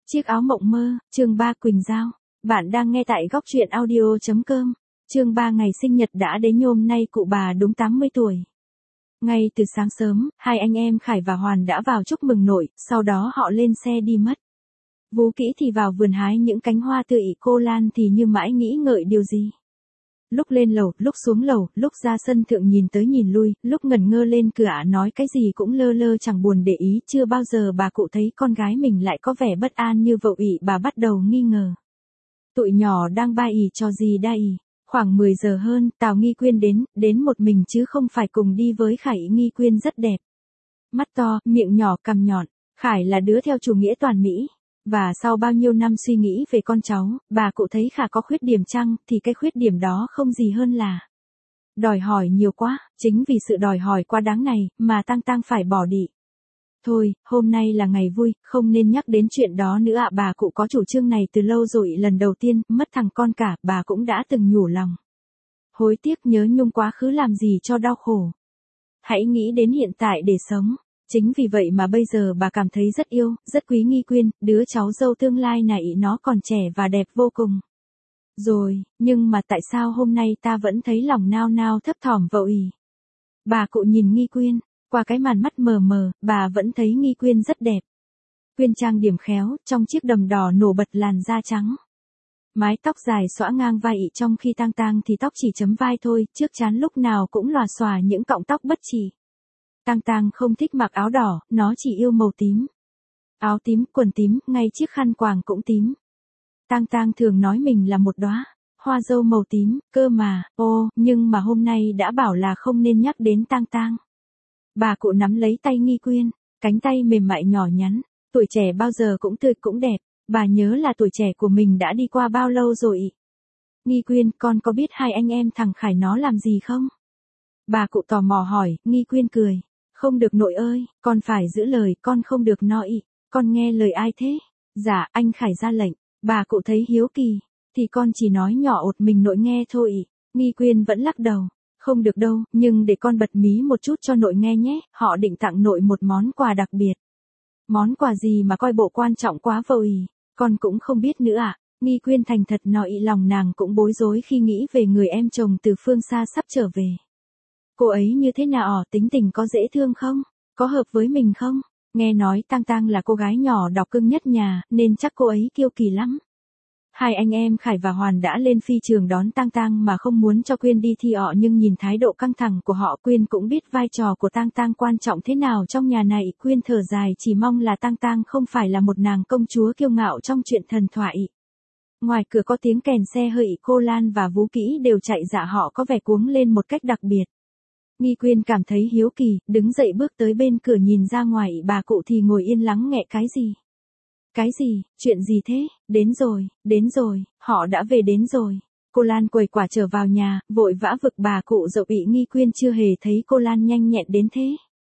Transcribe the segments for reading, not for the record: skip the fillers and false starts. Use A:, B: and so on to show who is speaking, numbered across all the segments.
A: Chiếc áo mộng mơ, chương 3 Quỳnh Giao. Bạn đang nghe tại góc truyện audio.com. Chương 3 ngày sinh nhật đã đến nhôm nay cụ bà đúng 80 tuổi. Ngay từ sáng sớm, hai anh em Khải và Hoàn đã vào chúc mừng nội, sau đó họ lên xe đi mất. Vũ Kỹ thì vào vườn hái những cánh hoa tươi, cô Lan thì như mãi nghĩ ngợi điều gì. Lúc lên lầu, lúc xuống lầu, lúc ra sân thượng nhìn tới nhìn lui, lúc ngẩn ngơ lên cửa nói cái gì cũng lơ lơ chẳng buồn để ý, chưa bao giờ bà cụ thấy con gái mình lại có vẻ bất an như vậy, bà bắt đầu nghi ngờ. Tụi nhỏ đang ba ì cho gì đa ì. Khoảng 10 giờ hơn, Tào Nghi Quyên đến một mình chứ không phải cùng đi với Khải. Nghi Quyên rất đẹp. Mắt to, miệng nhỏ, cằm nhọn. Khải là đứa theo chủ nghĩa toàn Mỹ. Và sau bao nhiêu năm suy nghĩ về con cháu, bà cụ thấy Khả có khuyết điểm chăng, thì cái khuyết điểm đó không gì hơn là đòi hỏi nhiều quá. Chính vì sự đòi hỏi quá đáng này, mà Tang Tang phải bỏ đi. Thôi, hôm nay là ngày vui, không nên nhắc đến chuyện đó nữa ạ. Bà cụ có chủ trương này từ lâu rồi, lần đầu tiên, mất thằng con cả, bà cũng đã từng nhủ lòng. Hối tiếc nhớ nhung quá khứ làm gì cho đau khổ. Hãy nghĩ đến hiện tại để sống. Chính vì vậy mà bây giờ bà cảm thấy rất yêu, rất quý Nghi Quyên, đứa cháu dâu tương lai này nó còn trẻ và đẹp vô cùng. Rồi, nhưng mà tại sao hôm nay ta vẫn thấy lòng nao nao thấp thỏm vậy? Bà cụ nhìn Nghi Quyên, qua cái màn mắt mờ mờ, bà vẫn thấy Nghi Quyên rất đẹp. Quyên trang điểm khéo, trong chiếc đầm đỏ nổi bật làn da trắng. Mái tóc dài xõa ngang vai, trong khi Tang Tang thì tóc chỉ chấm vai thôi, trước trán lúc nào cũng lòa xòa những cọng tóc bất chỉ. Tang Tang không thích mặc áo đỏ, nó chỉ yêu màu tím. Áo tím, quần tím, ngay chiếc khăn quàng cũng tím. Tang Tang thường nói mình là một đóa hoa dâu màu tím, cơ mà, nhưng mà hôm nay đã bảo là không nên nhắc đến Tang Tang. Bà cụ nắm lấy tay Nghi Quyên, cánh tay mềm mại nhỏ nhắn, tuổi trẻ bao giờ cũng tươi cũng đẹp, bà nhớ là tuổi trẻ của mình đã đi qua bao lâu rồi. Nghi Quyên, con có biết hai anh em thằng Khải nó làm gì không? Bà cụ tò mò hỏi. Nghi Quyên cười. Không được nội ơi, con phải giữ lời, con không được nói. Con nghe lời ai thế? Dạ, anh Khải ra lệnh. Bà cụ thấy hiếu kỳ, thì con chỉ nói nhỏ ột mình nội nghe thôi. Nghi Quyên vẫn lắc đầu. Không được đâu, nhưng để con bật mí một chút cho nội nghe nhé, họ định tặng nội một món quà đặc biệt. Món quà gì mà coi bộ quan trọng quá vậy? Con cũng không biết nữa ạ. Nghi Quyên thành thật nói, lòng nàng cũng bối rối khi nghĩ về người em chồng từ phương xa sắp trở về. Cô ấy như thế nào, tính tình có dễ thương không? Có hợp với mình không? Nghe nói Tang Tang là cô gái nhỏ độc cưng nhất nhà, nên chắc cô ấy kiêu kỳ lắm. Hai anh em Khải và Hoàn đã lên phi trường đón Tang Tang mà không muốn cho Quyên đi thi nhưng nhìn thái độ căng thẳng của họ, Quyên cũng biết vai trò của Tang Tang quan trọng thế nào trong nhà này. Quyên thở dài, chỉ mong là Tang Tang không phải là một nàng công chúa kiêu ngạo trong chuyện thần thoại. Ngoài cửa có tiếng kèn xe hơi, cô Lan và Vũ Kỹ đều chạy dạ, họ có vẻ cuống lên một cách đặc biệt. Nghi Quyên cảm thấy hiếu kỳ, đứng dậy bước tới bên cửa nhìn ra ngoài, bà cụ thì ngồi yên lắng nghe. Cái gì? Cái gì? Chuyện gì thế? Đến rồi, họ đã về đến rồi. Cô Lan quầy quả trở vào nhà, vội vã vực bà cụ dậu ị. Nghi Quyên chưa hề thấy cô Lan nhanh nhẹn đến thế.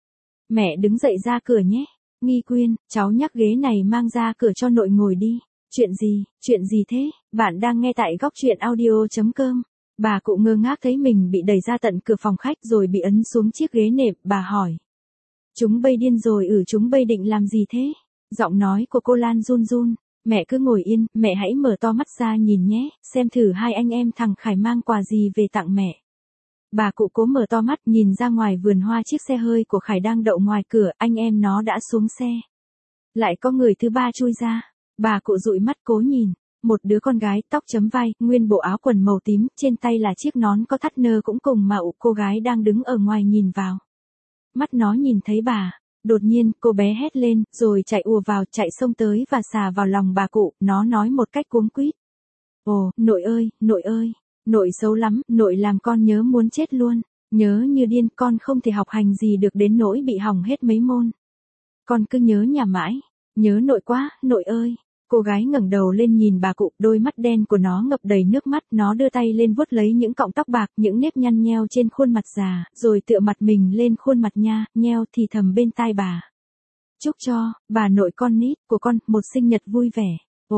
A: Mẹ đứng dậy ra cửa nhé. Nghi Quyên, cháu nhắc ghế này mang ra cửa cho nội ngồi đi. Chuyện gì thế? Bạn đang nghe tại góc truyện audio.com. Bà cụ ngơ ngác thấy mình bị đẩy ra tận cửa phòng khách rồi bị ấn xuống chiếc ghế nệm, bà hỏi. Chúng bây điên rồi chúng bây định làm gì thế? Giọng nói của cô Lan run run. Mẹ cứ ngồi yên, mẹ hãy mở to mắt ra nhìn nhé, xem thử hai anh em thằng Khải mang quà gì về tặng mẹ. Bà cụ cố mở to mắt nhìn ra ngoài vườn hoa, chiếc xe hơi của Khải đang đậu ngoài cửa, anh em nó đã xuống xe. Lại có người thứ ba chui ra. Bà cụ dụi mắt cố nhìn. Một đứa con gái tóc chấm vai, nguyên bộ áo quần màu tím, trên tay là chiếc nón có thắt nơ cũng cùng màu. Cô gái đang đứng ở ngoài nhìn vào. Mắt nó nhìn thấy bà. Đột nhiên, cô bé hét lên, rồi chạy ùa vào, chạy xông tới và xà vào lòng bà cụ. Nó nói một cách cuống quýt. Ồ, nội ơi, nội xấu lắm, nội làm con nhớ muốn chết luôn. Nhớ như điên, con không thể học hành gì được đến nỗi bị hỏng hết mấy môn. Con cứ nhớ nhà mãi. Nhớ nội quá, nội ơi. Cô gái ngẩng đầu lên nhìn bà cụ, đôi mắt đen của nó ngập đầy nước mắt, nó đưa tay lên vuốt lấy những cọng tóc bạc, những nếp nhăn nheo trên khuôn mặt già, rồi tựa mặt mình lên khuôn mặt nheo thì thầm bên tai bà. Chúc cho, bà nội con nít của con, một sinh nhật vui vẻ.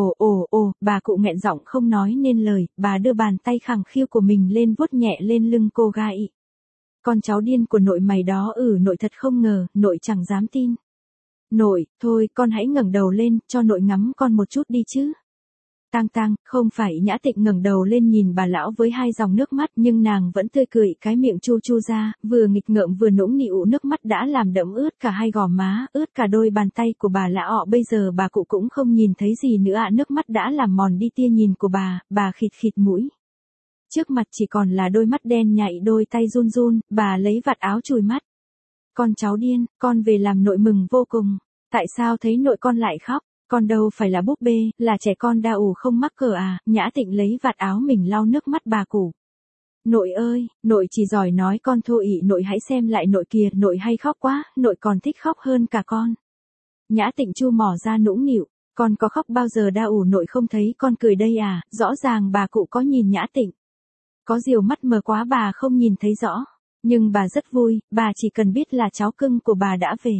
A: Bà cụ nghẹn giọng không nói nên lời, bà đưa bàn tay khẳng khiu của mình lên vuốt nhẹ lên lưng cô gái. Con cháu điên của nội mày đó, nội thật không ngờ, nội chẳng dám tin. Nội, thôi con hãy ngẩng đầu lên, cho nội ngắm con một chút đi chứ. Tang Tang, không phải. Nhã Tịnh ngẩng đầu lên nhìn bà lão với hai dòng nước mắt, nhưng nàng vẫn tươi cười, cái miệng chu chu ra, vừa nghịch ngợm vừa nũng nịu, nước mắt đã làm đẫm ướt cả hai gò má, ướt cả đôi bàn tay của bà lão. Bây giờ bà cụ cũng không nhìn thấy gì nữa ạ, nước mắt đã làm mòn đi tia nhìn của bà khịt khịt mũi. Trước mặt chỉ còn là đôi mắt đen nhạy, đôi tay run run, bà lấy vạt áo chùi mắt. Con cháu điên, con về làm nội mừng vô cùng. Tại sao thấy nội con lại khóc? Con đâu phải là búp bê, là trẻ con đa ủ không mắc cỡ à. Nhã Tịnh lấy vạt áo mình lau nước mắt bà cụ. Nội ơi, nội chỉ giỏi nói con thô ỷ, nội hãy xem lại nội kìa, nội hay khóc quá, nội còn thích khóc hơn cả con. Nhã Tịnh chu mỏ ra nũng nịu, con có khóc bao giờ đa ủ, nội không thấy con cười đây à. Rõ ràng bà cụ có nhìn Nhã Tịnh. Có điều mắt mờ quá bà không nhìn thấy rõ. Nhưng bà rất vui, bà chỉ cần biết là cháu cưng của bà đã về.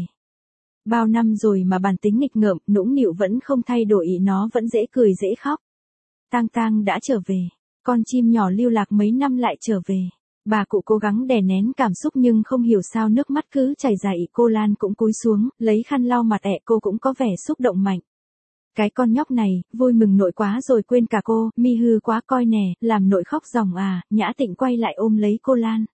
A: Bao năm rồi mà bản tính nghịch ngợm, nũng nịu vẫn không thay đổi, nó vẫn dễ cười dễ khóc. Tang Tang đã trở về. Con chim nhỏ lưu lạc mấy năm lại trở về. Bà cụ cố gắng đè nén cảm xúc nhưng không hiểu sao nước mắt cứ chảy dài. Cô Lan cũng cúi xuống, lấy khăn lau mặt cô cũng có vẻ xúc động mạnh. Cái con nhóc này, vui mừng nội quá rồi quên cả cô, mi hư quá coi nè, làm nội khóc ròng à. Nhã Tịnh quay lại ôm lấy cô Lan.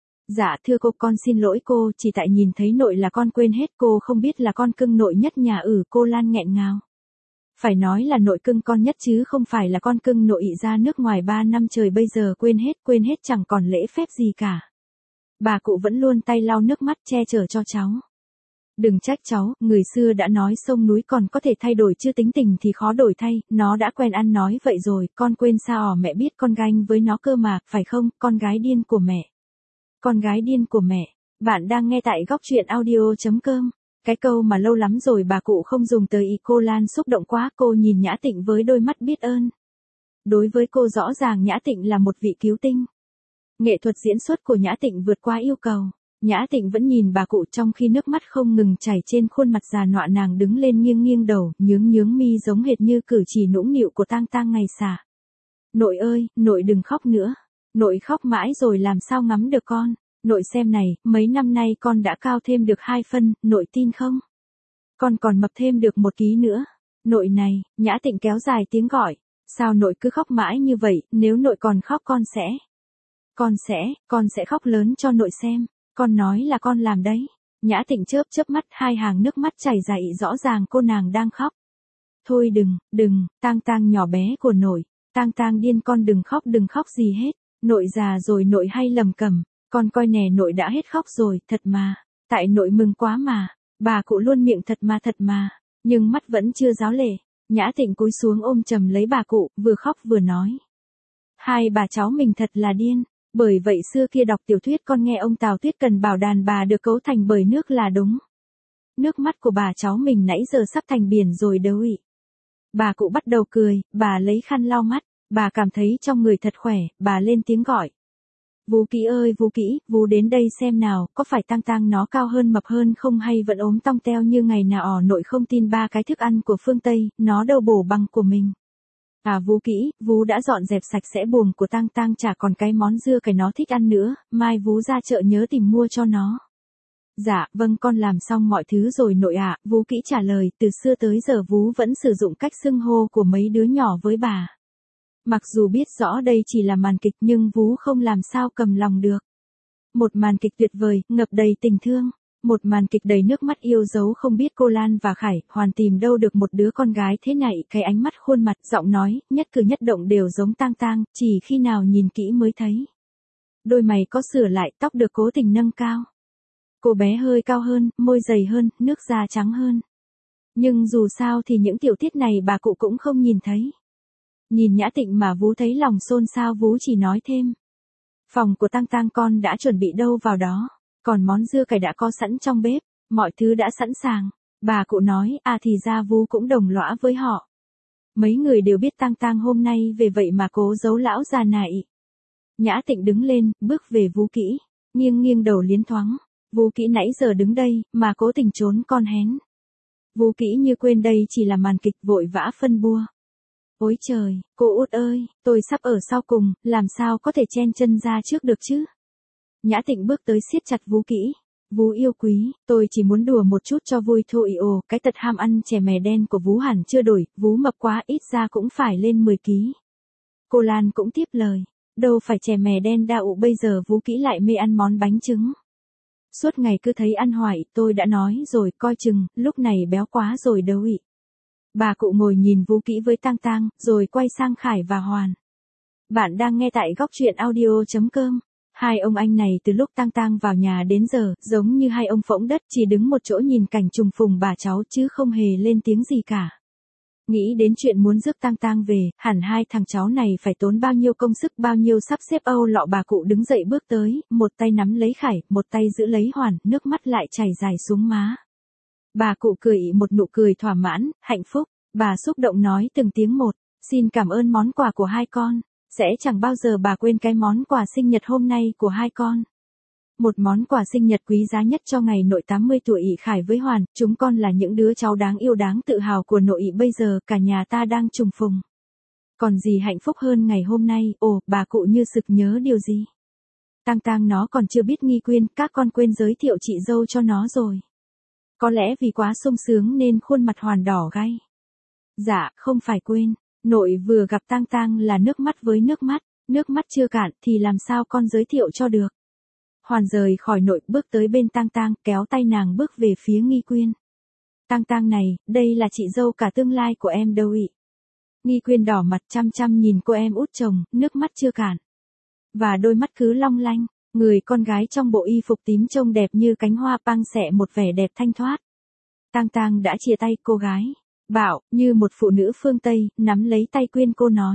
A: Dạ thưa cô, con xin lỗi cô, chỉ tại nhìn thấy nội là con quên hết, cô không biết là con cưng nội nhất nhà. Cô Lan nghẹn ngào. Phải nói là nội cưng con nhất chứ không phải là con cưng nội ra nước ngoài 3 năm trời, bây giờ quên hết chẳng còn lễ phép gì cả. Bà cụ vẫn luôn tay lau nước mắt che chở cho cháu. Đừng trách cháu, người xưa đã nói sông núi còn có thể thay đổi chứ tính tình thì khó đổi thay, nó đã quen ăn nói vậy rồi, con quên sao mẹ biết con ganh với nó cơ mà, phải không, con gái điên của mẹ. Con gái điên của mẹ. Bạn đang nghe tại góc truyện audio.com. Cái câu mà lâu lắm rồi bà cụ không dùng tới. Cô Lan xúc động quá, cô nhìn Nhã Tịnh với đôi mắt biết ơn. Đối với cô rõ ràng Nhã Tịnh là một vị cứu tinh. Nghệ thuật diễn xuất của Nhã Tịnh vượt qua yêu cầu. Nhã Tịnh vẫn nhìn bà cụ trong khi nước mắt không ngừng chảy trên khuôn mặt già nua. Nàng đứng lên nghiêng nghiêng đầu, nhướng mi giống hệt như cử chỉ nũng nịu của Tang Tang ngày xả. Nội ơi, nội đừng khóc nữa. Nội khóc mãi rồi làm sao ngắm được con. Nội xem này, mấy năm nay con đã cao thêm được 2 phân, nội tin không? Con còn mập thêm được 1 ký nữa. Nội này, Nhã Tịnh kéo dài tiếng gọi. Sao nội cứ khóc mãi như vậy, nếu nội còn khóc con sẽ khóc lớn cho nội xem. Con nói là con làm đấy. Nhã Tịnh chớp mắt, hai hàng nước mắt chảy dài, rõ ràng cô nàng đang khóc. Thôi đừng, Tang Tang nhỏ bé của nội. Tang Tang điên, con đừng khóc gì hết. Nội già rồi nội hay lầm cẩm. Con coi nè, nội đã hết khóc rồi, thật mà. Tại nội mừng quá mà. Bà cụ luôn miệng thật mà. Nhưng mắt vẫn chưa ráo lệ. Nhã Tịnh cúi xuống ôm chầm lấy bà cụ, vừa khóc vừa nói. Hai bà cháu mình thật là điên. Bởi vậy xưa kia đọc tiểu thuyết con nghe ông Tào Tuyết Cần bảo đàn bà được cấu thành bởi nước là đúng. Nước mắt của bà cháu mình nãy giờ sắp thành biển rồi đâu ị. Bà cụ bắt đầu cười, bà lấy khăn lau mắt. Bà cảm thấy trong người thật khỏe, bà lên tiếng gọi. Vú Kỹ ơi Vú Kỹ, Vú đến đây xem nào, có phải Tang Tang nó cao hơn mập hơn không hay vẫn ốm tong teo như ngày nào? Nội không tin 3 cái thức ăn của phương Tây, nó đâu bổ bằng của mình. Vú Kỹ, Vú đã dọn dẹp sạch sẽ buồng của Tang Tang, chả còn cái món dưa cải nó thích ăn nữa, mai Vú ra chợ nhớ tìm mua cho nó. Dạ, vâng con làm xong mọi thứ rồi nội ạ. Vú Kỹ trả lời, từ xưa tới giờ Vú vẫn sử dụng cách xưng hô của mấy đứa nhỏ với bà. Mặc dù biết rõ đây chỉ là màn kịch nhưng Vú không làm sao cầm lòng được. Một màn kịch tuyệt vời, ngập đầy tình thương. Một màn kịch đầy nước mắt yêu dấu, không biết cô Lan và Khải Hoàn tìm đâu được một đứa con gái thế này. Cái ánh mắt, khuôn mặt, giọng nói, nhất cử nhất động đều giống Tang Tang, chỉ khi nào nhìn kỹ mới thấy. Đôi mày có sửa lại, tóc được cố tình nâng cao. Cô bé hơi cao hơn, môi dày hơn, nước da trắng hơn. Nhưng dù sao thì những tiểu tiết này bà cụ cũng không nhìn thấy. Nhìn Nhã Tịnh mà Vú thấy lòng xôn xao, Vú chỉ nói thêm. Phòng của Tang Tang con đã chuẩn bị đâu vào đó. Còn món dưa cải đã có sẵn trong bếp, mọi thứ đã sẵn sàng. Bà cụ nói, thì ra Vú cũng đồng lõa với họ. Mấy người đều biết Tang Tang hôm nay về vậy mà cố giấu lão già này. Nhã Tịnh đứng lên, bước về Vú Kỹ, nghiêng đầu liến thoáng. Vú Kỹ nãy giờ đứng đây, mà cố tình trốn con hén. Vú Kỹ như quên đây chỉ là màn kịch, vội vã phân bua. Ôi trời, cô Út ơi, tôi sắp ở sau cùng, làm sao có thể chen chân ra trước được chứ? Nhã Tịnh bước tới siết chặt Vú Kỹ. Vú yêu quý, tôi chỉ muốn đùa một chút cho vui thôi. Ồ, cái tật ham ăn chè mè đen của Vú hẳn chưa đổi, Vú mập quá ít ra cũng phải lên 10 ký. Cô Lan cũng tiếp lời, đâu phải chè mè đen đau, bây giờ Vú kỹ lại mê ăn món bánh trứng. Suốt ngày cứ thấy ăn hoài, tôi đã nói rồi, coi chừng, lúc này béo quá rồi đâu ị. Bà cụ ngồi nhìn Vú kỹ với Tang Tang, rồi quay sang Khải và Hoàn. Bạn đang nghe tại góc truyện audio.com. Hai ông anh này từ lúc Tang Tang vào nhà đến giờ, giống như hai ông phỗng đất, chỉ đứng một chỗ nhìn cảnh trùng phùng bà cháu chứ không hề lên tiếng gì cả. Nghĩ đến chuyện muốn rước Tang Tang về, hẳn hai thằng cháu này phải tốn bao nhiêu công sức, bao nhiêu sắp xếp âu lọ. Bà cụ đứng dậy bước tới, một tay nắm lấy Khải, một tay giữ lấy Hoàn, nước mắt lại chảy dài xuống má. Bà cụ cười một nụ cười thỏa mãn, hạnh phúc, bà xúc động nói từng tiếng một, xin cảm ơn món quà của hai con, sẽ chẳng bao giờ bà quên cái món quà sinh nhật hôm nay của hai con. Một món quà sinh nhật quý giá nhất cho ngày nội 80 tuổi. Khải với Hoàn, chúng con là những đứa cháu đáng yêu đáng tự hào của nội. Bây giờ cả nhà ta đang trùng phùng. Còn gì hạnh phúc hơn ngày hôm nay? Ồ, bà cụ như sực nhớ điều gì. Tang Tang nó còn chưa biết Nghi Quyên, các con quên giới thiệu chị dâu cho nó rồi. Có lẽ vì quá sung sướng nên khuôn mặt Hoàn đỏ gay. Dạ, không phải quên, nội vừa gặp Tang Tang là nước mắt với nước mắt chưa cạn thì làm sao con giới thiệu cho được. Hoàn rời khỏi nội, bước tới bên Tang Tang, kéo tay nàng bước về phía Nghi Quyên. Tang Tang này, đây là chị dâu cả tương lai của em đâu ị. Nghi Quyên đỏ mặt chăm chăm nhìn cô em út chồng, nước mắt chưa cạn. Và đôi mắt cứ long lanh, người con gái trong bộ y phục tím trông đẹp như cánh hoa pang xẹ một vẻ đẹp thanh thoát. Tang Tang đã chia tay cô gái, bảo, như một phụ nữ phương Tây, nắm lấy tay Quyên cô nói.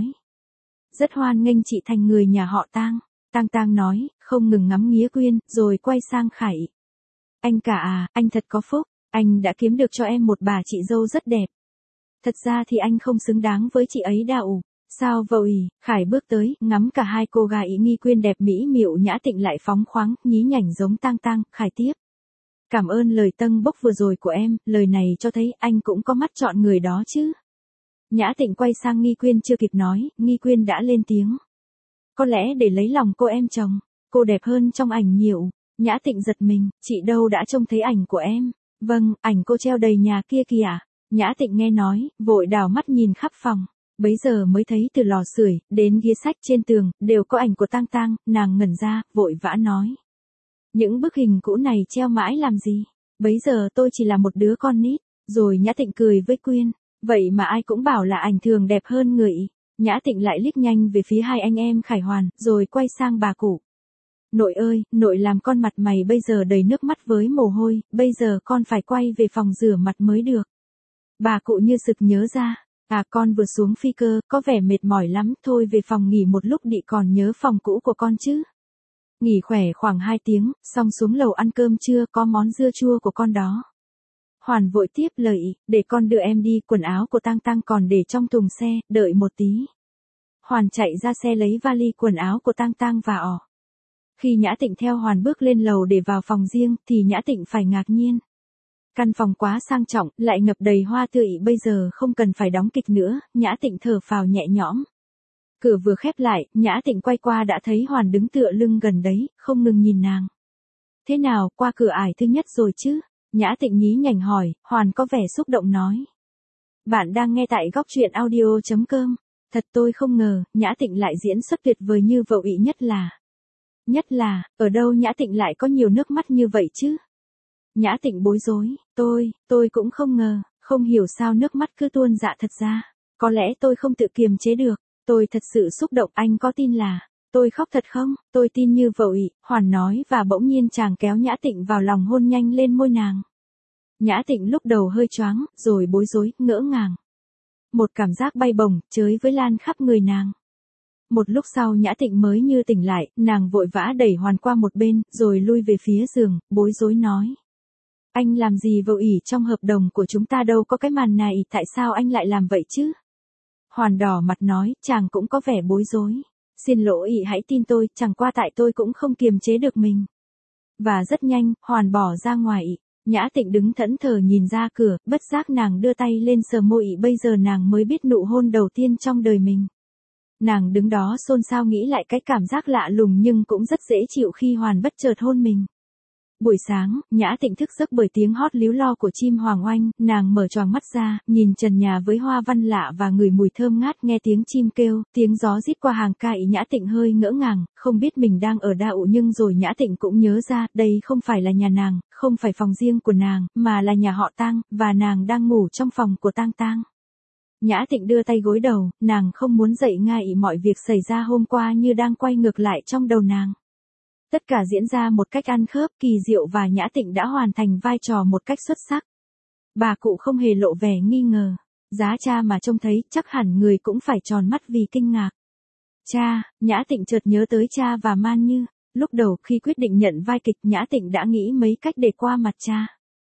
A: Rất hoan nghênh chị thành người nhà họ Tang. Tang Tang nói, không ngừng ngắm nghía Quyên, rồi quay sang Khải. Anh cả à, anh thật có phúc, anh đã kiếm được cho em một bà chị dâu rất đẹp. Thật ra thì anh không xứng đáng với chị ấy đâu. Sao vậy? Khải bước tới, ngắm cả hai cô gái Nghi Quyên đẹp mỹ miệu nhã tịnh lại phóng khoáng, nhí nhảnh giống Tang Tang. Khải tiếp. Cảm ơn lời tâng bốc vừa rồi của em, lời này cho thấy anh cũng có mắt chọn người đó chứ. Nhã tịnh quay sang Nghi Quyên chưa kịp nói, Nghi Quyên đã lên tiếng. Có lẽ để lấy lòng cô em chồng, cô đẹp hơn trong ảnh nhiều. Nhã tịnh giật mình, chị đâu đã trông thấy ảnh của em. Vâng, ảnh cô treo đầy nhà kia kìa. Nhã tịnh nghe nói, vội đảo mắt nhìn khắp phòng. Bấy giờ mới thấy từ lò sưởi đến ghế sách trên tường, đều có ảnh của Tang Tang. Nàng ngẩn ra, vội vã nói. Những bức hình cũ này treo mãi làm gì? Bấy giờ tôi chỉ là một đứa con nít. Rồi Nhã tịnh cười với Quyên. Vậy mà ai cũng bảo là ảnh thường đẹp hơn người. Nhã tịnh lại liếc nhanh về phía hai anh em Khải Hoàn, rồi quay sang bà cụ. Nội ơi, nội làm con mặt mày bây giờ đầy nước mắt với mồ hôi, bây giờ con phải quay về phòng rửa mặt mới được. Bà cụ như sực nhớ ra, à con vừa xuống phi cơ, có vẻ mệt mỏi lắm, thôi về phòng nghỉ một lúc đi, còn nhớ phòng cũ của con chứ. Nghỉ khỏe khoảng 2 tiếng, xong xuống lầu ăn cơm trưa, có món dưa chua của con đó. Hoàn vội tiếp lời, để con đưa em đi, quần áo của Tang Tang còn để trong thùng xe, đợi một tí. Hoàn chạy ra xe lấy vali quần áo của Tang Tang và ỏ. Khi Nhã Tịnh theo Hoàn bước lên lầu để vào phòng riêng, thì Nhã Tịnh phải ngạc nhiên. Căn phòng quá sang trọng, lại ngập đầy hoa tươi, bây giờ không cần phải đóng kịch nữa, Nhã Tịnh thở phào nhẹ nhõm. Cửa vừa khép lại, Nhã Tịnh quay qua đã thấy Hoàn đứng tựa lưng gần đấy, không ngừng nhìn nàng. Thế nào, qua cửa ải thứ nhất rồi chứ? Nhã Tịnh nhí nhảnh hỏi, Hoàn có vẻ xúc động nói. Bạn đang nghe tại góc truyện audio.com. Thật tôi không ngờ, Nhã Tịnh lại diễn xuất tuyệt vời như vậy, nhất là, ở đâu Nhã Tịnh lại có nhiều nước mắt như vậy chứ? Nhã Tịnh bối rối, tôi cũng không ngờ, không hiểu sao nước mắt cứ tuôn dạ thật ra. Có lẽ tôi không tự kiềm chế được, tôi thật sự xúc động, anh có tin là tôi khóc thật không? Tôi tin như vậy, Hoàn nói và bỗng nhiên chàng kéo Nhã Tịnh vào lòng hôn nhanh lên môi nàng. Nhã Tịnh lúc đầu hơi choáng, rồi bối rối, ngỡ ngàng. Một cảm giác bay bổng, chới với lan khắp người nàng. Một lúc sau Nhã Tịnh mới như tỉnh lại, nàng vội vã đẩy Hoàn qua một bên, rồi lui về phía giường, bối rối nói. Anh làm gì vậy, trong hợp đồng của chúng ta đâu có cái màn này, tại sao anh lại làm vậy chứ? Hoàn đỏ mặt nói, chàng cũng có vẻ bối rối. Xin lỗi, hãy tin tôi, chẳng qua tại tôi cũng không kiềm chế được mình. Và rất nhanh, Hoàn bỏ ra ngoài. Nhã Tịnh đứng thẫn thờ nhìn ra cửa, bất giác nàng đưa tay lên sờ môi, bây giờ nàng mới biết nụ hôn đầu tiên trong đời mình. Nàng đứng đó xôn xao nghĩ lại cái cảm giác lạ lùng nhưng cũng rất dễ chịu khi Hoàn bất chợt hôn mình. Buổi sáng, Nhã Tịnh thức giấc bởi tiếng hót líu lo của chim hoàng oanh, nàng mở choàng mắt ra, nhìn trần nhà với hoa văn lạ và ngửi mùi thơm ngát, nghe tiếng chim kêu, tiếng gió rít qua hàng cây, Nhã Tịnh hơi ngỡ ngàng, không biết mình đang ở đâu, nhưng rồi Nhã Tịnh cũng nhớ ra, đây không phải là nhà nàng, không phải phòng riêng của nàng, mà là nhà họ Tang, và nàng đang ngủ trong phòng của Tang Tang. Nhã Tịnh đưa tay gối đầu, nàng không muốn dậy ngay mọi việc xảy ra hôm qua như đang quay ngược lại trong đầu nàng. Tất cả diễn ra một cách ăn khớp, kỳ diệu và Nhã Tịnh đã hoàn thành vai trò một cách xuất sắc. Bà cụ không hề lộ vẻ nghi ngờ. Giá cha mà trông thấy, chắc hẳn người cũng phải tròn mắt vì kinh ngạc. Cha, Nhã Tịnh chợt nhớ tới cha và Man Như. Lúc đầu khi quyết định nhận vai kịch, Nhã Tịnh đã nghĩ mấy cách để qua mặt cha.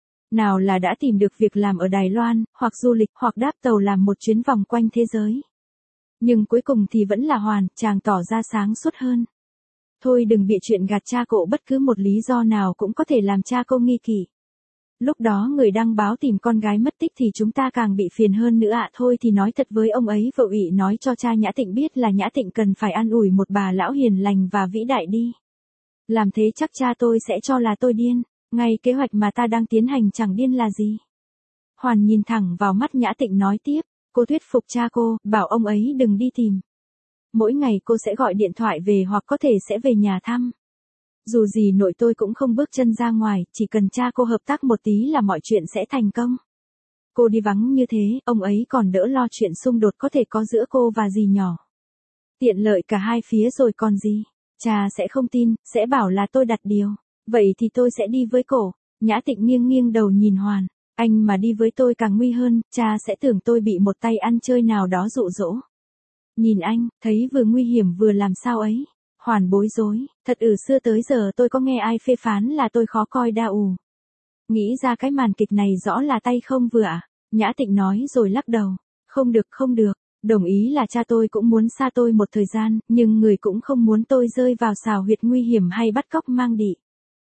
A: Nào là đã tìm được việc làm ở Đài Loan, hoặc du lịch, hoặc đáp tàu làm một chuyến vòng quanh thế giới. Nhưng cuối cùng thì vẫn là Hoàn, chàng tỏ ra sáng suốt hơn. Thôi đừng bịa chuyện gạt cha cậu, bất cứ một lý do nào cũng có thể làm cha cô nghi kỵ. Lúc đó người đăng báo tìm con gái mất tích thì chúng ta càng bị phiền hơn nữa ạ. Thôi thì nói thật với ông ấy, vợ ủy nói cho cha Nhã Tịnh biết là Nhã Tịnh cần phải an ủi một bà lão hiền lành và vĩ đại đi. Làm thế chắc cha tôi sẽ cho là tôi điên, ngay kế hoạch mà ta đang tiến hành chẳng điên là gì. Hoàn nhìn thẳng vào mắt Nhã Tịnh nói tiếp, cô thuyết phục cha cô, bảo ông ấy đừng đi tìm. Mỗi ngày cô sẽ gọi điện thoại về hoặc có thể sẽ về nhà thăm. Dù gì nội tôi cũng không bước chân ra ngoài, chỉ cần cha cô hợp tác một tí là mọi chuyện sẽ thành công. Cô đi vắng như thế, ông ấy còn đỡ lo chuyện xung đột có thể có giữa cô và dì nhỏ. Tiện lợi cả hai phía rồi còn gì. Cha sẽ không tin, sẽ bảo là tôi đặt điều. Vậy thì tôi sẽ đi với cổ. Nhã Tịnh nghiêng nghiêng đầu nhìn Hoàn. Anh mà đi với tôi càng nguy hơn, cha sẽ tưởng tôi bị một tay ăn chơi nào đó dụ dỗ. Nhìn anh, thấy vừa nguy hiểm vừa làm sao ấy. Hoàn bối rối, thật xưa tới giờ tôi có nghe ai phê phán là tôi khó coi đa ù. Nghĩ ra cái màn kịch này rõ là tay không vừa à? Nhã Tịnh nói rồi lắc đầu. Không được không được, đồng ý là cha tôi cũng muốn xa tôi một thời gian, nhưng người cũng không muốn tôi rơi vào xào huyệt nguy hiểm hay bắt cóc mang đị.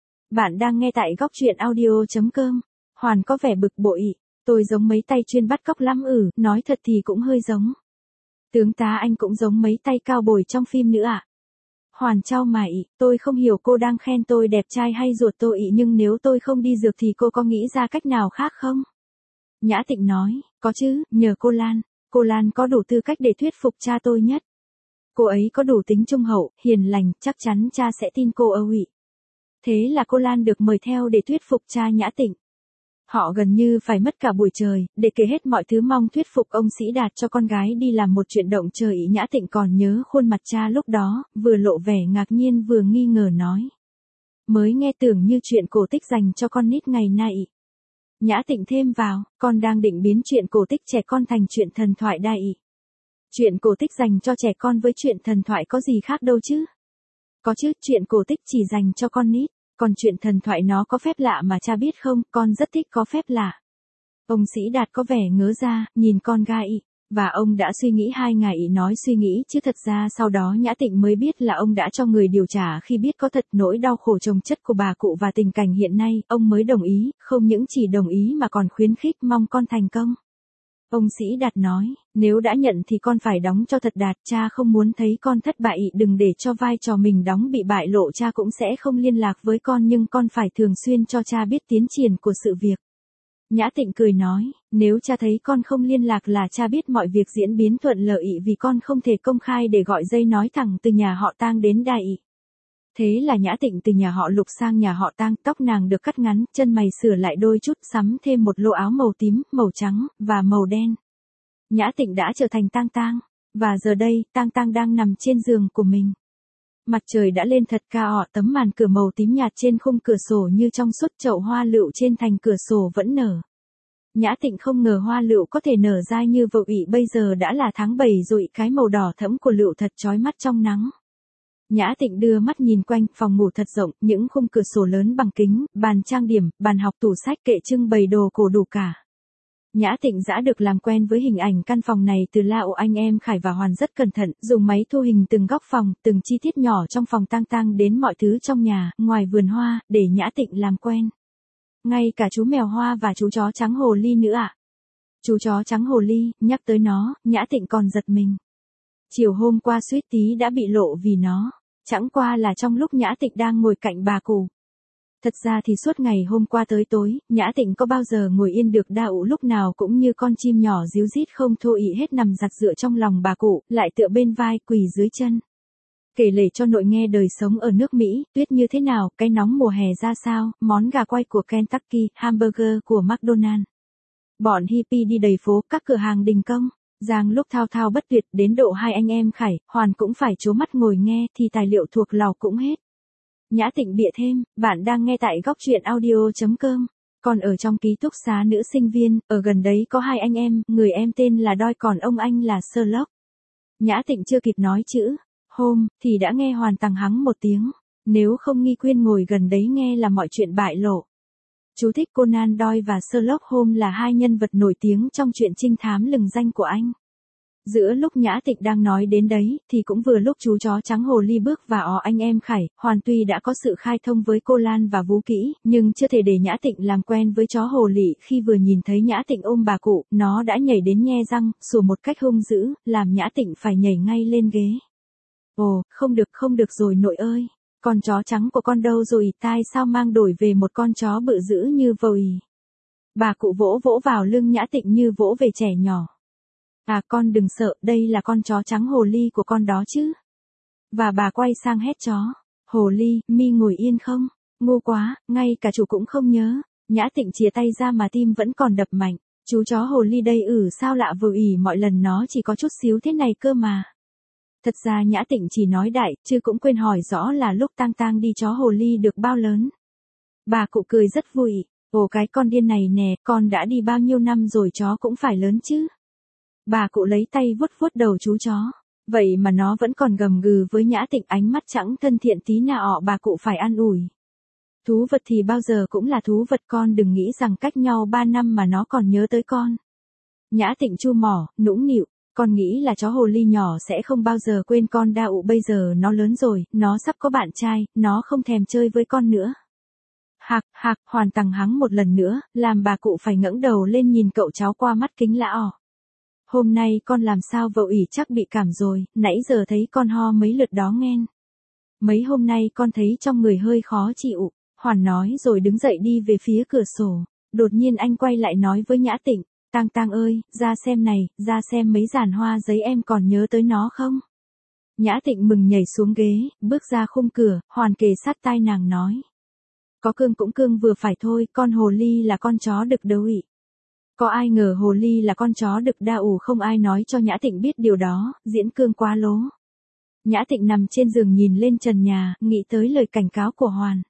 A: Bạn đang nghe tại góc truyện audio.com. Hoàn có vẻ bực bội. Tôi giống mấy tay chuyên bắt cóc lắm nói thật thì cũng hơi giống. Tướng tá anh cũng giống mấy tay cao bồi trong phim nữa ạ. Hoàn chau mày, tôi không hiểu cô đang khen tôi đẹp trai hay ruột tôi nhưng nếu tôi không đi dược thì cô có nghĩ ra cách nào khác không? Nhã Tịnh nói, có chứ, nhờ cô Lan. Cô Lan có đủ tư cách để thuyết phục cha tôi nhất. Cô ấy có đủ tính trung hậu, hiền lành, chắc chắn cha sẽ tin cô ị. Thế là cô Lan được mời theo để thuyết phục cha Nhã Tịnh. Họ gần như phải mất cả buổi trời, để kể hết mọi thứ mong thuyết phục ông Sĩ Đạt cho con gái đi làm một chuyện động trời. Nhã Tịnh còn nhớ khuôn mặt cha lúc đó, vừa lộ vẻ ngạc nhiên vừa nghi ngờ nói. Mới nghe tưởng như chuyện cổ tích dành cho con nít ngày nay. Nhã Tịnh thêm vào, con đang định biến chuyện cổ tích trẻ con thành chuyện thần thoại đại. Chuyện cổ tích dành cho trẻ con với chuyện thần thoại có gì khác đâu chứ? Có chứ, chuyện cổ tích chỉ dành cho con nít. Còn chuyện thần thoại nó có phép lạ mà cha biết không, con rất thích có phép lạ. Ông Sĩ Đạt có vẻ ngớ ra, nhìn con gái và ông đã suy nghĩ 2 ngày nói suy nghĩ chứ thật ra sau đó Nhã Tịnh mới biết là ông đã cho người điều trả khi biết có thật nỗi đau khổ chồng chất của bà cụ và tình cảnh hiện nay, ông mới đồng ý, không những chỉ đồng ý mà còn khuyến khích mong con thành công. Ông Sĩ Đạt nói, nếu đã nhận thì con phải đóng cho thật đạt, cha không muốn thấy con thất bại, đừng để cho vai trò mình đóng bị bại lộ, cha cũng sẽ không liên lạc với con nhưng con phải thường xuyên cho cha biết tiến triển của sự việc. Nhã Tịnh cười nói, nếu cha thấy con không liên lạc là cha biết mọi việc diễn biến thuận lợi vì con không thể công khai để gọi dây nói thẳng từ nhà họ Tang đến Đại. Thế là Nhã Tịnh từ nhà họ Lục sang nhà họ Tang, tóc nàng được cắt ngắn, chân mày sửa lại đôi chút, sắm thêm một lô áo màu tím, màu trắng, và màu đen. Nhã Tịnh đã trở thành Tang Tang, và giờ đây, Tang Tang đang nằm trên giường của mình. Mặt trời đã lên thật cao, tấm màn cửa màu tím nhạt trên khung cửa sổ như trong suốt, chậu hoa lựu trên thành cửa sổ vẫn nở. Nhã Tịnh không ngờ hoa lựu có thể nở dai như vậy, bây giờ đã là tháng 7 rồi, cái màu đỏ thẫm của lựu thật chói mắt trong nắng. Nhã Tịnh đưa mắt nhìn quanh, phòng ngủ thật rộng, những khung cửa sổ lớn bằng kính, bàn trang điểm, bàn học, tủ sách, kệ trưng bày đồ cổ đủ cả. Nhã Tịnh đã được làm quen với hình ảnh căn phòng này từ lâu, anh em Khải và Hoàn rất cẩn thận, dùng máy thu hình từng góc phòng, từng chi tiết nhỏ trong phòng Tang Tang đến mọi thứ trong nhà, ngoài vườn hoa, để Nhã Tịnh làm quen. Ngay cả chú mèo hoa và chú chó trắng hồ ly nữa ạ. Chú chó trắng hồ ly, nhắc tới nó, Nhã Tịnh còn giật mình. Chiều hôm qua suýt tí đã bị lộ vì nó. Chẳng qua là trong lúc Nhã Tịnh đang ngồi cạnh bà cụ. Thật ra thì suốt ngày hôm qua tới tối, Nhã Tịnh có bao giờ ngồi yên được, đa ụ lúc nào cũng như con chim nhỏ ríu rít không thôi ị hết nằm giặt dựa trong lòng bà cụ, lại tựa bên vai, quỳ dưới chân. Kể lể cho nội nghe đời sống ở nước Mỹ, tuyết như thế nào, cái nóng mùa hè ra sao, món gà quay của Kentucky, hamburger của McDonald's. Bọn hippie đi đầy phố, các cửa hàng đình công. Giang lúc thao thao bất tuyệt, đến độ hai anh em Khải, Hoàn cũng phải trố mắt ngồi nghe, thì tài liệu thuộc lò cũng hết. Nhã Tịnh bịa thêm, bạn đang nghe tại góc truyện audio.com. Còn ở trong ký túc xá nữ sinh viên, ở gần đấy có hai anh em, người em tên là Đoi còn ông anh là Sherlock. Nhã Tịnh chưa kịp nói chữ hôm, thì đã nghe Hoàn tằng hắng một tiếng. Nếu không nghi quyên ngồi gần đấy nghe là mọi chuyện bại lộ. Chú thích Conan Doyle và Sherlock Holmes là hai nhân vật nổi tiếng trong truyện trinh thám lừng danh của anh. Giữa lúc Nhã Tịnh đang nói đến đấy, thì cũng vừa lúc chú chó trắng hồ ly bước vào anh em Khải, Hoàn tuy đã có sự khai thông với cô Lan và Vũ Kỹ, nhưng chưa thể để Nhã Tịnh làm quen với chó hồ lị. Khi vừa nhìn thấy Nhã Tịnh ôm bà cụ, nó đã nhảy đến nhe răng, sủa một cách hung dữ, làm Nhã Tịnh phải nhảy ngay lên ghế. Ồ, không được rồi nội ơi. Con chó trắng của con đâu rồi, tai sao mang đổi về một con chó bự dữ như vầy. Bà cụ vỗ vỗ vào lưng Nhã Tịnh như vỗ về trẻ nhỏ. À con đừng sợ, đây là con chó trắng hồ ly của con đó chứ. Và bà quay sang hét chó. Hồ ly, mi ngồi yên không? Ngu quá, ngay cả chủ cũng không nhớ. Nhã Tịnh chìa tay ra mà tim vẫn còn đập mạnh. Chú chó hồ ly đây sao lạ vừa ỉ, mọi lần nó chỉ có chút xíu thế này cơ mà. Thật ra Nhã Tịnh chỉ nói đại, chứ cũng quên hỏi rõ là lúc tang tang đi chó hồ ly được bao lớn. Bà cụ cười rất vui. Ồ cái con điên này nè, con đã đi bao nhiêu năm rồi chó cũng phải lớn chứ. Bà cụ lấy tay vuốt vuốt đầu chú chó. Vậy mà nó vẫn còn gầm gừ với Nhã Tịnh, ánh mắt chẳng thân thiện tí nào. Bà cụ phải an ủi. Thú vật thì bao giờ cũng là thú vật, con đừng nghĩ rằng cách nhau 3 năm mà nó còn nhớ tới con. Nhã Tịnh chu mỏ, nũng nịu. Con nghĩ là chó hồ ly nhỏ sẽ không bao giờ quên con đa ụ, bây giờ nó lớn rồi, nó sắp có bạn trai, nó không thèm chơi với con nữa. Hạc, Hoàn tằng hắng một lần nữa, làm bà cụ phải ngẩng đầu lên nhìn cậu cháu qua mắt kính lã. Hôm nay con làm sao vậy, chắc bị cảm rồi, nãy giờ thấy con ho mấy lượt đó nghen. Mấy hôm nay con thấy trong người hơi khó chịu, Hoàn nói rồi đứng dậy đi về phía cửa sổ. Đột nhiên anh quay lại nói với Nhã Tịnh. Tang Tang ơi, ra xem này, ra xem mấy dàn hoa giấy, em còn nhớ tới nó không? Nhã Tịnh mừng nhảy xuống ghế, bước ra khung cửa, Hoàn kề sát tai nàng nói. Có cương cũng cương vừa phải thôi, con hồ ly là con chó đực đâu ị. Có ai ngờ hồ ly là con chó đực đa ủ, không ai nói cho Nhã Tịnh biết điều đó, diễn cương quá lố. Nhã Tịnh nằm trên giường nhìn lên trần nhà, nghĩ tới lời cảnh cáo của Hoàn.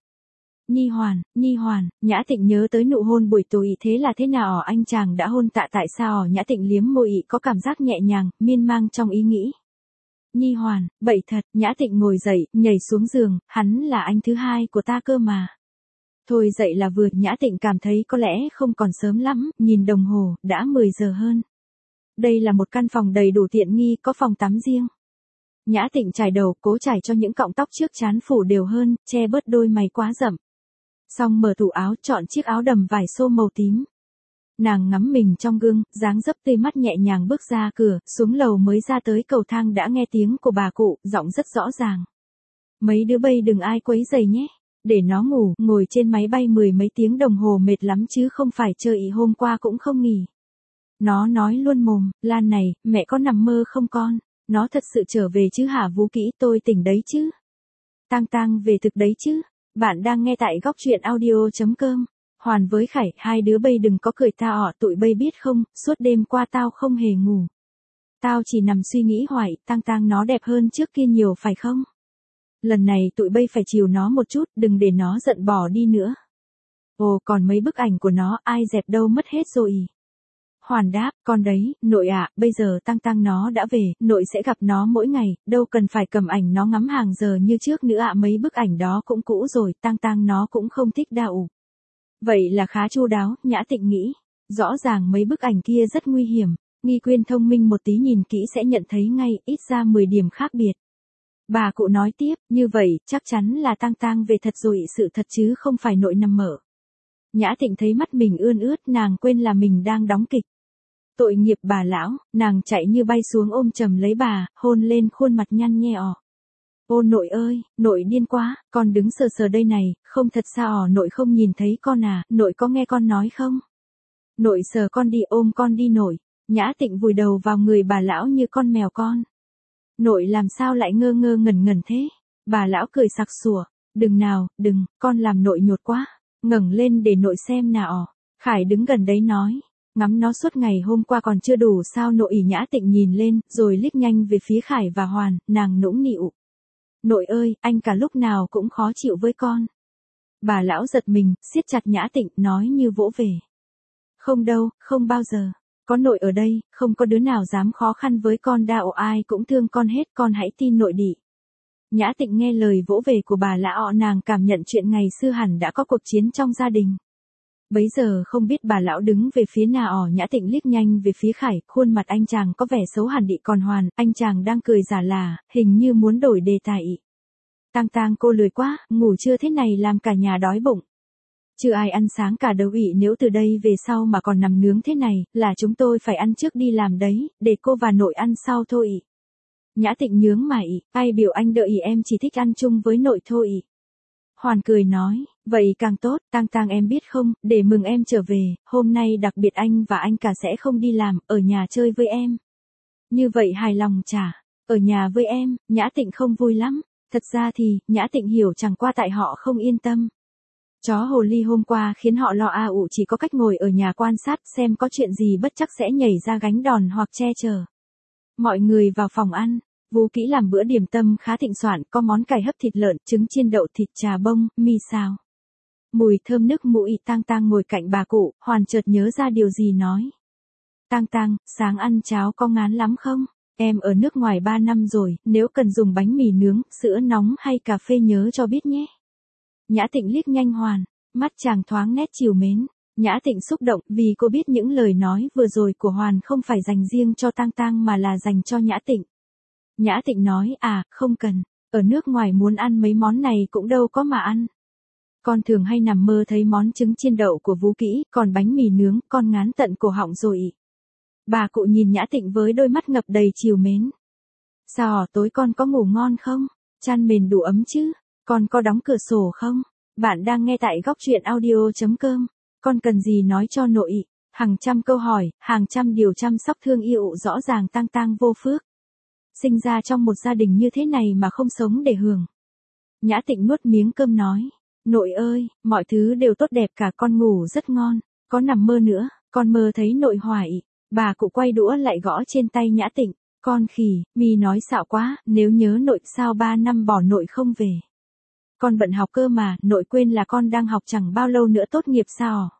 A: Nhi Hoàn, Nhã Tịnh nhớ tới nụ hôn buổi tối, thế là thế nào anh chàng đã hôn tại sao Nhã Tịnh liếm môi, có cảm giác nhẹ nhàng, miên mang trong ý nghĩ. Nhi Hoàn, bậy thật, Nhã Tịnh ngồi dậy, nhảy xuống giường, hắn là anh thứ hai của ta cơ mà. Thôi dậy là vừa, Nhã Tịnh cảm thấy có lẽ không còn sớm lắm, nhìn đồng hồ, đã 10 giờ hơn. Đây là một căn phòng đầy đủ tiện nghi, có phòng tắm riêng. Nhã Tịnh chải đầu, cố chải cho những cọng tóc trước trán phủ đều hơn, che bớt đôi mày quá rậm. Xong mở tủ áo, chọn chiếc áo đầm vải xô màu tím. Nàng ngắm mình trong gương, dáng dấp tươi mắt nhẹ nhàng bước ra cửa, xuống lầu mới ra tới cầu thang đã nghe tiếng của bà cụ, giọng rất rõ ràng. Mấy đứa bây đừng ai quấy rầy nhé, để nó ngủ, ngồi trên máy bay 10 mấy tiếng đồng hồ mệt lắm chứ không phải chơi, hôm qua cũng không nghỉ. Nó nói luôn mồm, Lan này, mẹ có nằm mơ không con? Nó thật sự trở về chứ hả Vũ Kỹ, tôi tỉnh đấy chứ. Tang Tang về thực đấy chứ. Bạn đang nghe tại góc truyện audio.com. Hoàn với Khải, hai đứa bây đừng có cười tao tụi bây biết không, suốt đêm qua tao không hề ngủ. Tao chỉ nằm suy nghĩ hoài, Tang Tang nó đẹp hơn trước kia nhiều phải không? Lần này tụi bây phải chiều nó một chút, đừng để nó giận bỏ đi nữa. Ồ còn mấy bức ảnh của nó, ai dẹp đâu mất hết rồi. Hoàn đáp, con đấy, nội ạ, bây giờ Tang Tang nó đã về, nội sẽ gặp nó mỗi ngày, đâu cần phải cầm ảnh nó ngắm hàng giờ như trước nữa ạ, mấy bức ảnh đó cũng cũ rồi, Tang Tang nó cũng không thích đâu. Vậy là khá chu đáo, Nhã Tịnh nghĩ. Rõ ràng mấy bức ảnh kia rất nguy hiểm, nghi quyên thông minh một tí nhìn kỹ sẽ nhận thấy ngay, ít ra 10 điểm khác biệt. Bà cụ nói tiếp, như vậy, chắc chắn là Tang Tang về thật rồi, sự thật chứ không phải nội nằm mơ. Nhã Tịnh thấy mắt mình ươn ướt, nàng quên là mình đang đóng kịch. Tội nghiệp bà lão, nàng chạy như bay xuống ôm chầm lấy bà, hôn lên khuôn mặt nhăn nheo. Ô nội ơi, nội điên quá, con đứng sờ sờ đây này, không thật sao nội không nhìn thấy con à, nội có nghe con nói không? Nội sờ con đi, ôm con đi nội. Nhã Tịnh vùi đầu vào người bà lão như con mèo con. Nội làm sao lại ngơ ngơ ngẩn ngẩn thế? Bà lão cười sặc sủa, đừng nào, đừng, con làm nội nhột quá, ngẩng lên để nội xem nào. Khải đứng gần đấy nói, ngắm nó suốt ngày hôm qua còn chưa đủ sao nội? Nhã Tịnh nhìn lên, rồi liếc nhanh về phía Khải và Hoàn, nàng nũng nịu. Nội ơi, anh cả lúc nào cũng khó chịu với con. Bà lão giật mình, siết chặt Nhã Tịnh, nói như vỗ về. Không đâu, không bao giờ. Có nội ở đây, không có đứa nào dám khó khăn với con đâu, ai cũng thương con hết, con hãy tin nội đi. Nhã Tịnh nghe lời vỗ về của bà lão, nàng cảm nhận chuyện ngày xưa hẳn đã có cuộc chiến trong gia đình. Bấy giờ không biết bà lão đứng về phía nào. Nhã Tịnh liếc nhanh về phía Khải, khuôn mặt anh chàng có vẻ xấu hẳn đi, còn Hoàn, anh chàng đang cười giả là, hình như muốn đổi đề tài. Tang Tang cô lười quá, ngủ trưa thế này làm cả nhà đói bụng. Chưa ai ăn sáng cả đâu nếu từ đây về sau mà còn nằm nướng thế này, là chúng tôi phải ăn trước đi làm đấy, để cô và nội ăn sau thôi. Nhã Tịnh nhướng mày, ai biểu anh đợi, em chỉ thích ăn chung với nội thôi. Hoàn cười nói, vậy càng tốt, Tang Tang em biết không, để mừng em trở về, hôm nay đặc biệt anh và anh cả sẽ không đi làm, ở nhà chơi với em. Như vậy hài lòng chả? Ở nhà với em, Nhã Tịnh không vui lắm. Thật ra thì, Nhã Tịnh hiểu chẳng qua tại họ không yên tâm. Chó hồ ly hôm qua khiến họ lo chỉ có cách ngồi ở nhà quan sát xem có chuyện gì bất chắc sẽ nhảy ra gánh đòn hoặc che chở. Mọi người vào phòng ăn, Vũ Kỹ làm bữa điểm tâm khá thịnh soạn, có món cải hấp thịt lợn, trứng chiên đậu, thịt trà bông, mì xào. Mùi thơm nức mũi. Tang Tang ngồi cạnh bà cụ, Hoàn chợt nhớ ra điều gì nói. Tang Tang, sáng ăn cháo có ngán lắm không? Em ở nước ngoài 3 năm rồi, nếu cần dùng bánh mì nướng, sữa nóng hay cà phê nhớ cho biết nhé. Nhã Tịnh liếc nhanh Hoàn, mắt chàng thoáng nét trìu mến. Nhã Tịnh xúc động vì cô biết những lời nói vừa rồi của Hoàn không phải dành riêng cho Tang Tang mà là dành cho Nhã Tịnh. Nhã Tịnh nói, không cần, ở nước ngoài muốn ăn mấy món này cũng đâu có mà ăn. Con thường hay nằm mơ thấy món trứng chiên đậu của Vũ Kỹ, còn bánh mì nướng, con ngán tận cổ họng rồi. Bà cụ nhìn Nhã Tịnh với đôi mắt ngập đầy trìu mến. Sao tối con có ngủ ngon không? Chăn mền đủ ấm chứ? Con có đóng cửa sổ không? Bạn đang nghe tại góc truyện audio.com. Con cần gì nói cho nội? Hàng trăm câu hỏi, hàng trăm điều chăm sóc thương yêu rõ ràng. Tang Tang vô phước. Sinh ra trong một gia đình như thế này mà không sống để hưởng. Nhã Tịnh nuốt miếng cơm nói. Nội ơi, mọi thứ đều tốt đẹp cả, con ngủ rất ngon. Có nằm mơ nữa, con mơ thấy nội hoài. Bà cụ quay đũa lại gõ trên tay Nhã Tịnh. Con khỉ, mi nói xạo quá, nếu nhớ nội sao 3 năm bỏ nội không về. Con bận học cơ mà, nội quên là con đang học chẳng bao lâu nữa tốt nghiệp sao?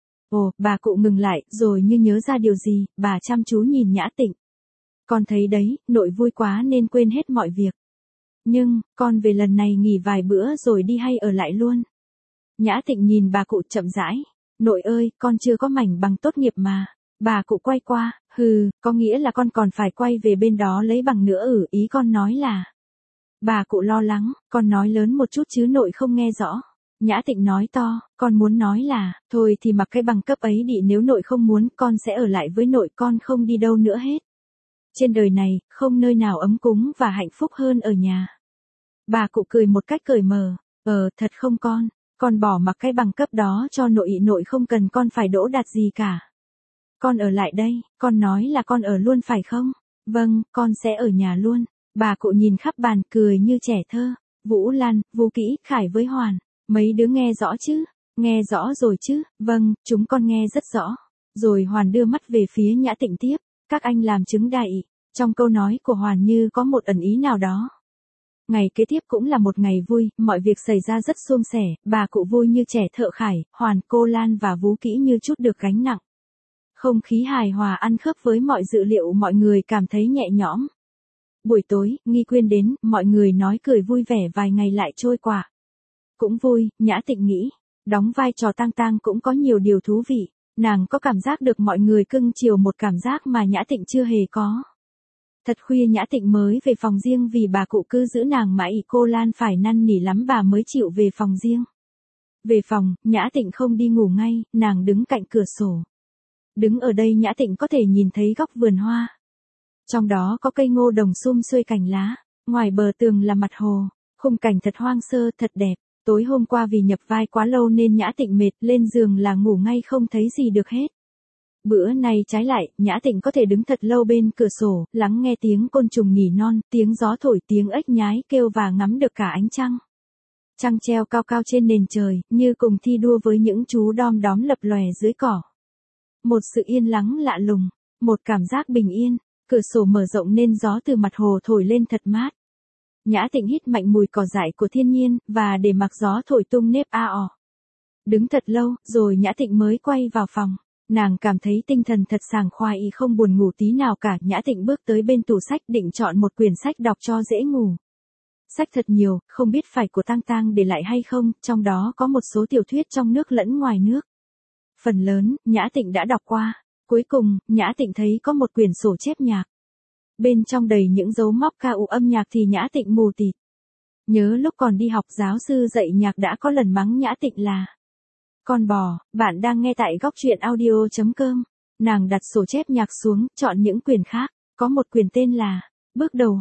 A: Ồ, bà cụ ngừng lại, rồi như nhớ ra điều gì, bà chăm chú nhìn Nhã Tịnh. Con thấy đấy, nội vui quá nên quên hết mọi việc. Nhưng, con về lần này nghỉ vài bữa rồi đi hay ở lại luôn? Nhã Tịnh nhìn bà cụ chậm rãi. Nội ơi, con chưa có mảnh bằng tốt nghiệp mà. Bà cụ quay qua, có nghĩa là con còn phải quay về bên đó lấy bằng nữa ý con nói là. Bà cụ lo lắng, con nói lớn một chút chứ nội không nghe rõ. Nhã Tịnh nói to, con muốn nói là, thôi thì mặc cái bằng cấp ấy đi, nếu nội không muốn con sẽ ở lại với nội, con không đi đâu nữa hết. Trên đời này, không nơi nào ấm cúng và hạnh phúc hơn ở nhà. Bà cụ cười một cách cởi mở, thật không con bỏ mặc cái bằng cấp đó cho nội không cần con phải đỗ đạt gì cả. Con ở lại đây, con nói là con ở luôn phải không? Vâng, con sẽ ở nhà luôn. Bà cụ nhìn khắp bàn cười như trẻ thơ. Vũ Lan, Vũ Kỹ, Khải với Hoàn. Mấy đứa nghe rõ chứ? Nghe rõ rồi chứ? Vâng, chúng con nghe rất rõ. Rồi Hoàn đưa mắt về phía Nhã Tịnh tiếp. Các anh làm chứng đại. Trong câu nói của Hoàn như có một ẩn ý nào đó. Ngày kế tiếp cũng là một ngày vui, mọi việc xảy ra rất suôn sẻ, bà cụ vui như trẻ thợ Khải, Hoàn, cô Lan và Vũ Kỹ như chút được gánh nặng. Không khí hài hòa ăn khớp với mọi dự liệu, mọi người cảm thấy nhẹ nhõm. Buổi tối, Nghi Quyên đến, mọi người nói cười vui vẻ, vài ngày lại trôi qua. Cũng vui, Nhã Tịnh nghĩ. Đóng vai trò Tang Tang cũng có nhiều điều thú vị. Nàng có cảm giác được mọi người cưng chiều, một cảm giác mà Nhã Tịnh chưa hề có. Thật khuya Nhã Tịnh mới về phòng riêng vì bà cụ cứ giữ nàng mãi, cô Lan phải năn nỉ lắm bà mới chịu về phòng riêng. Về phòng, Nhã Tịnh không đi ngủ ngay, nàng đứng cạnh cửa sổ. Đứng ở đây Nhã Tịnh có thể nhìn thấy góc vườn hoa. Trong đó có cây ngô đồng sum xuê cành lá, Ngoài bờ tường là mặt hồ, khung cảnh thật hoang sơ, thật đẹp. Tối hôm qua vì nhập vai quá lâu nên Nhã Tịnh mệt, lên giường là ngủ ngay không thấy gì được hết. Bữa này trái lại, Nhã Tịnh có thể đứng thật lâu bên cửa sổ, lắng nghe tiếng côn trùng nhỉ non, tiếng gió thổi, tiếng ếch nhái kêu và ngắm được cả ánh trăng. Trăng treo cao cao trên nền trời, như cùng thi đua với những chú đom đóm lập lòe dưới cỏ. Một sự yên lắng lạ lùng, một cảm giác bình yên, cửa sổ mở rộng nên gió từ mặt hồ thổi lên thật mát. Nhã Tịnh hít mạnh mùi cỏ dại của thiên nhiên, và để mặc gió thổi tung nếp a ò. Đứng thật lâu, rồi Nhã Tịnh mới quay vào phòng. Nàng cảm thấy tinh thần thật sảng khoái, không buồn ngủ tí nào cả. Nhã Tịnh bước tới bên tủ sách định chọn một quyển sách đọc cho dễ ngủ. Sách thật nhiều, không biết phải của Tang Tang để lại hay không, trong đó có một số tiểu thuyết trong nước lẫn ngoài nước. Phần lớn, Nhã Tịnh đã đọc qua. Cuối cùng, Nhã Tịnh thấy có một quyển sổ chép nhạc. Bên trong đầy những dấu móc ca ụ âm nhạc thì Nhã Tịnh mù tịt. Nhớ lúc còn đi học giáo sư dạy nhạc đã có lần mắng Nhã Tịnh là con bò. Bạn đang nghe tại góc truyện audio.com. Nàng đặt sổ chép nhạc xuống, chọn những quyển khác. Có một quyển tên là Bước đầu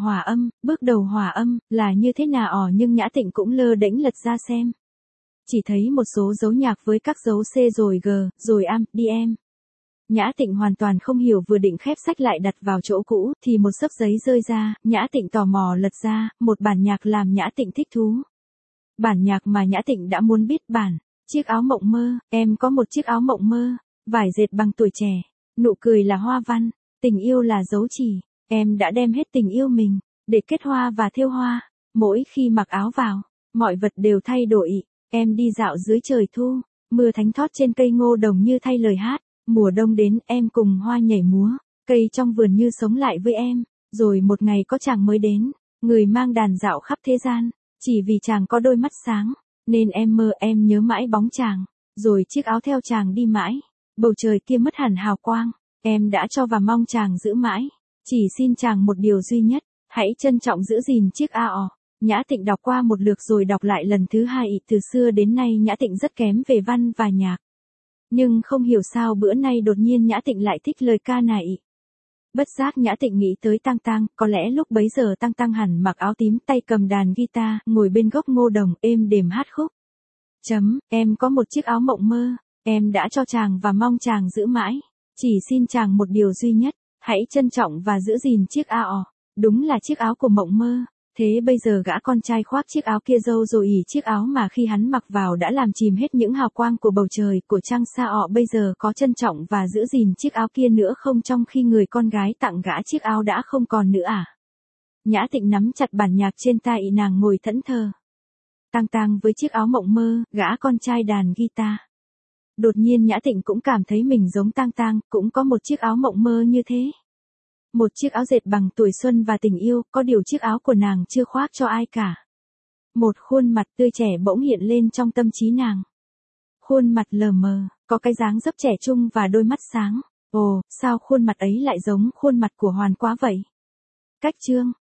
A: hòa âm, là như thế nào nhưng Nhã Tịnh cũng lơ đễnh lật ra xem. Chỉ thấy một số dấu nhạc với các dấu C rồi G, rồi am, DM. Nhã Tịnh hoàn toàn không hiểu, vừa định khép sách lại đặt vào chỗ cũ, thì một xấp giấy rơi ra, Nhã Tịnh tò mò lật ra, một bản nhạc làm Nhã Tịnh thích thú. Bản nhạc mà Nhã Tịnh đã muốn biết bản, chiếc áo mộng mơ, em có một chiếc áo mộng mơ, vải dệt bằng tuổi trẻ, nụ cười là hoa văn, tình yêu là dấu chỉ, em đã đem hết tình yêu mình, để kết hoa và thêu hoa, mỗi khi mặc áo vào, mọi vật đều thay đổi, em đi dạo dưới trời thu, mưa thánh thót trên cây ngô đồng như thay lời hát. Mùa đông đến, em cùng hoa nhảy múa, cây trong vườn như sống lại với em, rồi một ngày có chàng mới đến, người mang đàn dạo khắp thế gian, chỉ vì chàng có đôi mắt sáng, nên em mơ em nhớ mãi bóng chàng, rồi chiếc áo theo chàng đi mãi, bầu trời kia mất hẳn hào quang, em đã cho và mong chàng giữ mãi, chỉ xin chàng một điều duy nhất, hãy trân trọng giữ gìn chiếc AO. Nhã Tịnh đọc qua một lượt rồi đọc lại lần thứ hai, từ xưa đến nay Nhã Tịnh rất kém về văn và nhạc. Nhưng không hiểu sao bữa nay đột nhiên Nhã Tịnh lại thích lời ca này. Bất giác Nhã Tịnh nghĩ tới Tang Tang, có lẽ lúc bấy giờ Tang Tang hẳn mặc áo tím, tay cầm đàn guitar, ngồi bên gốc ngô đồng, êm đềm hát khúc. Em có một chiếc áo mộng mơ, em đã cho chàng và mong chàng giữ mãi. Chỉ xin chàng một điều duy nhất, hãy trân trọng và giữ gìn chiếc AO. Đúng là chiếc áo của mộng mơ. Thế bây giờ gã con trai khoác chiếc áo kia râu rồi chiếc áo mà khi hắn mặc vào đã làm chìm hết những hào quang của bầu trời, của trăng sao bây giờ có trân trọng và giữ gìn chiếc áo kia nữa không, trong khi người con gái tặng gã chiếc áo đã không còn nữa à? Nhã Tịnh nắm chặt bản nhạc trên tay, nàng ngồi thẫn thờ. Tang Tang với chiếc áo mộng mơ, gã con trai đàn guitar. Đột nhiên Nhã Tịnh cũng cảm thấy mình giống Tang Tang, cũng có một chiếc áo mộng mơ như thế. Một chiếc áo dệt bằng tuổi xuân và tình yêu, có điều chiếc áo của nàng chưa khoác cho ai cả. Một khuôn mặt tươi trẻ bỗng hiện lên trong tâm trí nàng. Khuôn mặt lờ mờ, có cái dáng dấp trẻ trung và đôi mắt sáng. Ồ, sao khuôn mặt ấy lại giống khuôn mặt của Hoàn quá vậy? Cách chương,